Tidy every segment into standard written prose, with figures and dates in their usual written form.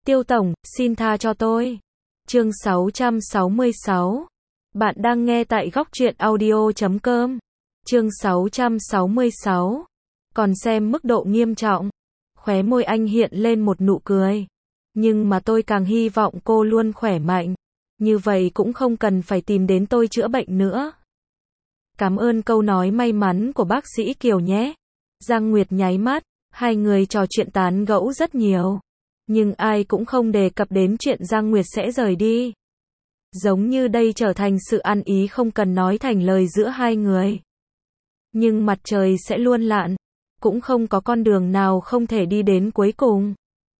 Tiêu tổng, xin tha cho tôi. Chương 666. Bạn đang nghe tại góc truyện audio.com. Chương 666. Còn xem mức độ nghiêm trọng. Khóe môi anh hiện lên một nụ cười. Nhưng mà tôi càng hy vọng cô luôn khỏe mạnh. Như vậy cũng không cần phải tìm đến tôi chữa bệnh nữa. Cảm ơn câu nói may mắn của bác sĩ Kiều nhé. Giang Nguyệt nháy mắt, hai người trò chuyện tán gẫu rất nhiều. Nhưng ai cũng không đề cập đến chuyện Giang Nguyệt sẽ rời đi. Giống như đây trở thành sự ăn ý không cần nói thành lời giữa hai người. Nhưng mặt trời sẽ luôn lặn, cũng không có con đường nào không thể đi đến cuối cùng.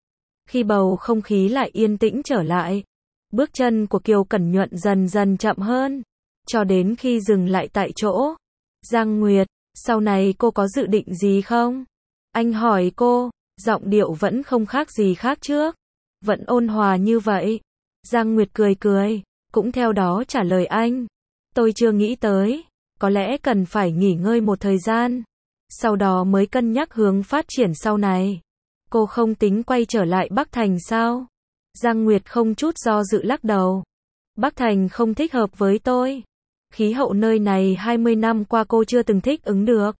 Khi bầu không khí lại yên tĩnh trở lại, bước chân của Kiều Cẩn Nhuận dần dần chậm hơn, cho đến khi dừng lại tại chỗ. Giang Nguyệt, sau này cô có dự định gì không? Anh hỏi cô, giọng điệu vẫn không khác gì khác trước, vẫn ôn hòa như vậy. Giang Nguyệt cười cười, cũng theo đó trả lời anh. Tôi chưa nghĩ tới, có lẽ cần phải nghỉ ngơi một thời gian, sau đó mới cân nhắc hướng phát triển sau này. Cô không tính quay trở lại Bắc Thành sao? Giang Nguyệt không chút do dự lắc đầu. Bắc Thành không thích hợp với tôi. Khí hậu nơi này 20 năm qua cô chưa từng thích ứng được.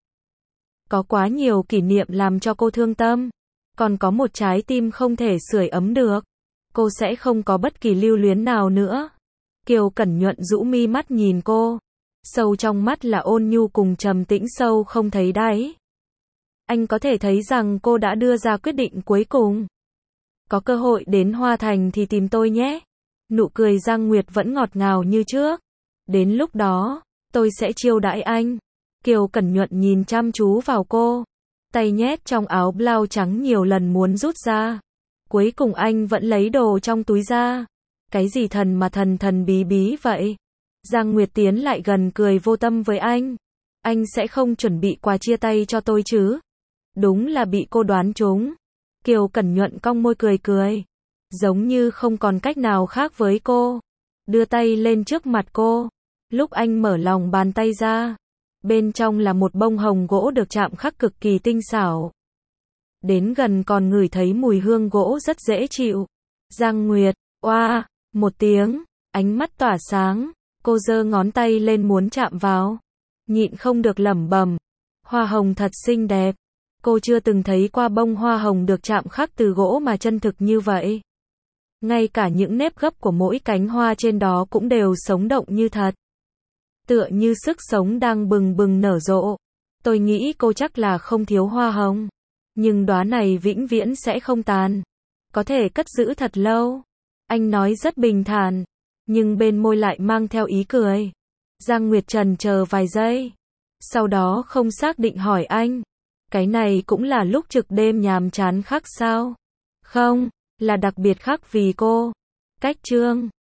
Có quá nhiều kỷ niệm làm cho cô thương tâm. Còn có một trái tim không thể sưởi ấm được. Cô sẽ không có bất kỳ lưu luyến nào nữa. Kiều Cẩn Nhuận rũ mi mắt nhìn cô. Sâu trong mắt là ôn nhu cùng trầm tĩnh sâu không thấy đáy. Anh có thể thấy rằng cô đã đưa ra quyết định cuối cùng. Có cơ hội đến Hoa Thành thì tìm tôi nhé. Nụ cười Giang Nguyệt vẫn ngọt ngào như trước. Đến lúc đó, tôi sẽ chiêu đãi anh. Kiều Cẩn Nhuận nhìn chăm chú vào cô. Tay nhét trong áo blau trắng nhiều lần muốn rút ra. Cuối cùng anh vẫn lấy đồ trong túi ra. Cái gì thần mà thần bí bí vậy? Giang Nguyệt tiến lại gần cười vô tâm với anh. Anh sẽ không chuẩn bị quà chia tay cho tôi chứ? Đúng là bị cô đoán trúng. Kiều Cẩn Nhuận cong môi cười cười. Giống như không còn cách nào khác với cô. Đưa tay lên trước mặt cô. Lúc anh mở lòng bàn tay ra. Bên trong là một bông hồng gỗ được chạm khắc cực kỳ tinh xảo. Đến gần còn ngửi thấy mùi hương gỗ rất dễ chịu. Giang Nguyệt, oa, một tiếng, ánh mắt tỏa sáng. Cô giơ ngón tay lên muốn chạm vào. Nhịn không được lẩm bẩm. Hoa hồng thật xinh đẹp. Cô chưa từng thấy qua bông hoa hồng được chạm khắc từ gỗ mà chân thực như vậy. Ngay cả những nếp gấp của mỗi cánh hoa trên đó cũng đều sống động như thật. Tựa như sức sống đang bừng bừng nở rộ. Tôi nghĩ cô chắc là không thiếu hoa hồng. Nhưng đóa này vĩnh viễn sẽ không tàn. Có thể cất giữ thật lâu. Anh nói rất bình thản. Nhưng bên môi lại mang theo ý cười. Giang Nguyệt chần chờ vài giây. Sau đó không xác định hỏi anh. Cái này cũng là lúc trực đêm nhàm chán khắc sao? Không, là đặc biệt khắc vì cô. Cách chương